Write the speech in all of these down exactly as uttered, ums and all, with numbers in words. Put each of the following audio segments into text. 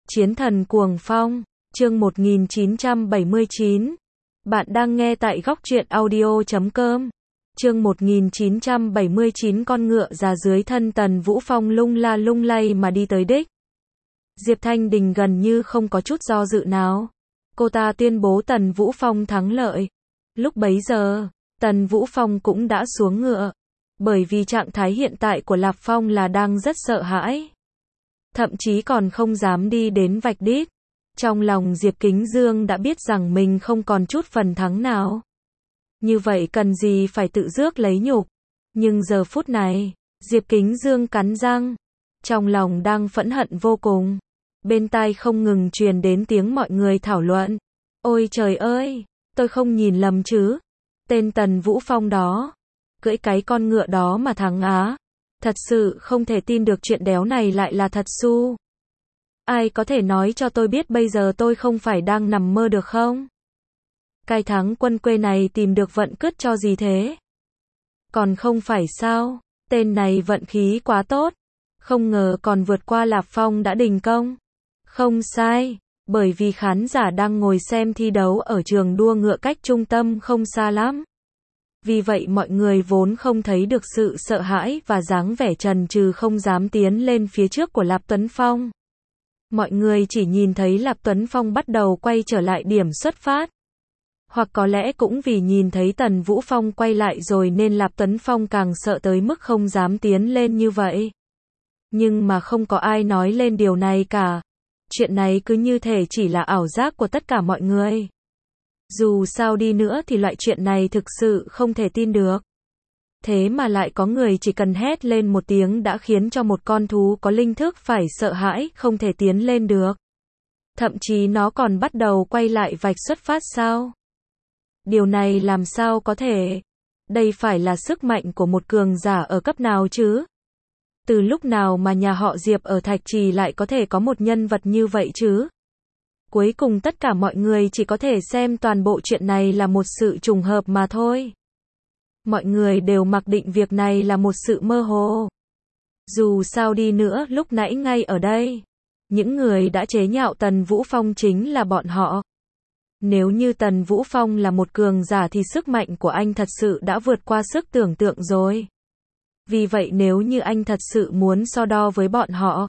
Chiến thần cuồng phong, chương một nghìn chín trăm bảy mươi chín. Bạn đang nghe tại góc truyện audio chấm com. Chương một nghìn chín trăm bảy mươi chín. Con ngựa già dưới thân Tần Vũ Phong lung la lung lay mà đi tới đích. Diệp Thanh Đình gần như không có chút do dự nào. Cô ta tuyên bố Tần Vũ Phong thắng lợi. Lúc bấy giờ, Tần Vũ Phong cũng đã xuống ngựa. Bởi vì trạng thái hiện tại của Lạp Phong là đang rất sợ hãi. Thậm chí còn không dám đi đến vạch đít. Trong lòng Diệp Kính Dương đã biết rằng mình không còn chút phần thắng nào. Như vậy cần gì phải tự rước lấy nhục. Nhưng giờ phút này, Diệp Kính Dương cắn răng. Trong lòng đang phẫn hận vô cùng. Bên tai không ngừng truyền đến tiếng mọi người thảo luận. Ôi trời ơi, tôi không nhìn lầm chứ. Tên Tần Vũ Phong đó, cưỡi cái con ngựa đó mà thắng á. Thật sự không thể tin được chuyện đéo này lại là thật su. Ai có thể nói cho tôi biết bây giờ tôi không phải đang nằm mơ được không? Cái thắng quân quê này tìm được vận cứt cho gì thế? Còn không phải sao? Tên này vận khí quá tốt. Không ngờ còn vượt qua Lạp Phong đã đình công. Không sai, bởi vì khán giả đang ngồi xem thi đấu ở trường đua ngựa cách trung tâm không xa lắm. Vì vậy mọi người vốn không thấy được sự sợ hãi và dáng vẻ chần chừ không dám tiến lên phía trước của Lạp Tuấn Phong. Mọi người chỉ nhìn thấy Lạp Tuấn Phong bắt đầu quay trở lại điểm xuất phát. Hoặc có lẽ cũng vì nhìn thấy Tần Vũ Phong quay lại rồi nên Lạp Tuấn Phong càng sợ tới mức không dám tiến lên như vậy. Nhưng mà không có ai nói lên điều này cả. Chuyện này cứ như thể chỉ là ảo giác của tất cả mọi người. Dù sao đi nữa thì loại chuyện này thực sự không thể tin được. Thế mà lại có người chỉ cần hét lên một tiếng đã khiến cho một con thú có linh thức phải sợ hãi, không thể tiến lên được. Thậm chí nó còn bắt đầu quay lại vạch xuất phát sao? Điều này làm sao có thể? Đây phải là sức mạnh của một cường giả ở cấp nào chứ? Từ lúc nào mà nhà họ Diệp ở Thạch Trì lại có thể có một nhân vật như vậy chứ? Cuối cùng tất cả mọi người chỉ có thể xem toàn bộ chuyện này là một sự trùng hợp mà thôi. Mọi người đều mặc định việc này là một sự mơ hồ. Dù sao đi nữa, lúc nãy ngay ở đây, những người đã chế nhạo Tần Vũ Phong chính là bọn họ. Nếu như Tần Vũ Phong là một cường giả thì sức mạnh của anh thật sự đã vượt qua sức tưởng tượng rồi. Vì vậy nếu như anh thật sự muốn so đo với bọn họ,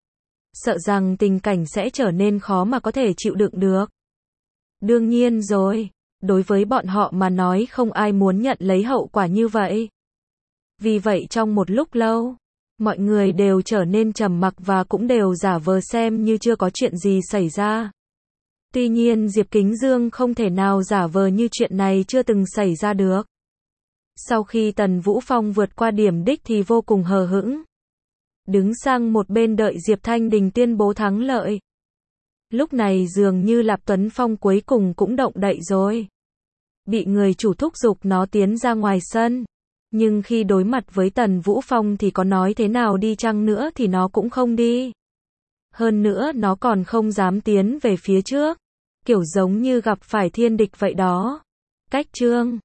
sợ rằng tình cảnh sẽ trở nên khó mà có thể chịu đựng được. Đương nhiên rồi, đối với bọn họ mà nói không ai muốn nhận lấy hậu quả như vậy. Vì vậy trong một lúc lâu, mọi người đều trở nên trầm mặc và cũng đều giả vờ xem như chưa có chuyện gì xảy ra. Tuy nhiên Diệp Kính Dương không thể nào giả vờ như chuyện này chưa từng xảy ra được. Sau khi Tần Vũ Phong vượt qua điểm đích thì vô cùng hờ hững. Đứng sang một bên đợi Diệp Thanh Đình tuyên bố thắng lợi. Lúc này dường như Lạp Tuấn Phong cuối cùng cũng động đậy rồi. Bị người chủ thúc giục nó tiến ra ngoài sân. Nhưng khi đối mặt với Tần Vũ Phong thì có nói thế nào đi chăng nữa thì nó cũng không đi. Hơn nữa nó còn không dám tiến về phía trước. Kiểu giống như gặp phải thiên địch vậy đó. Cách chương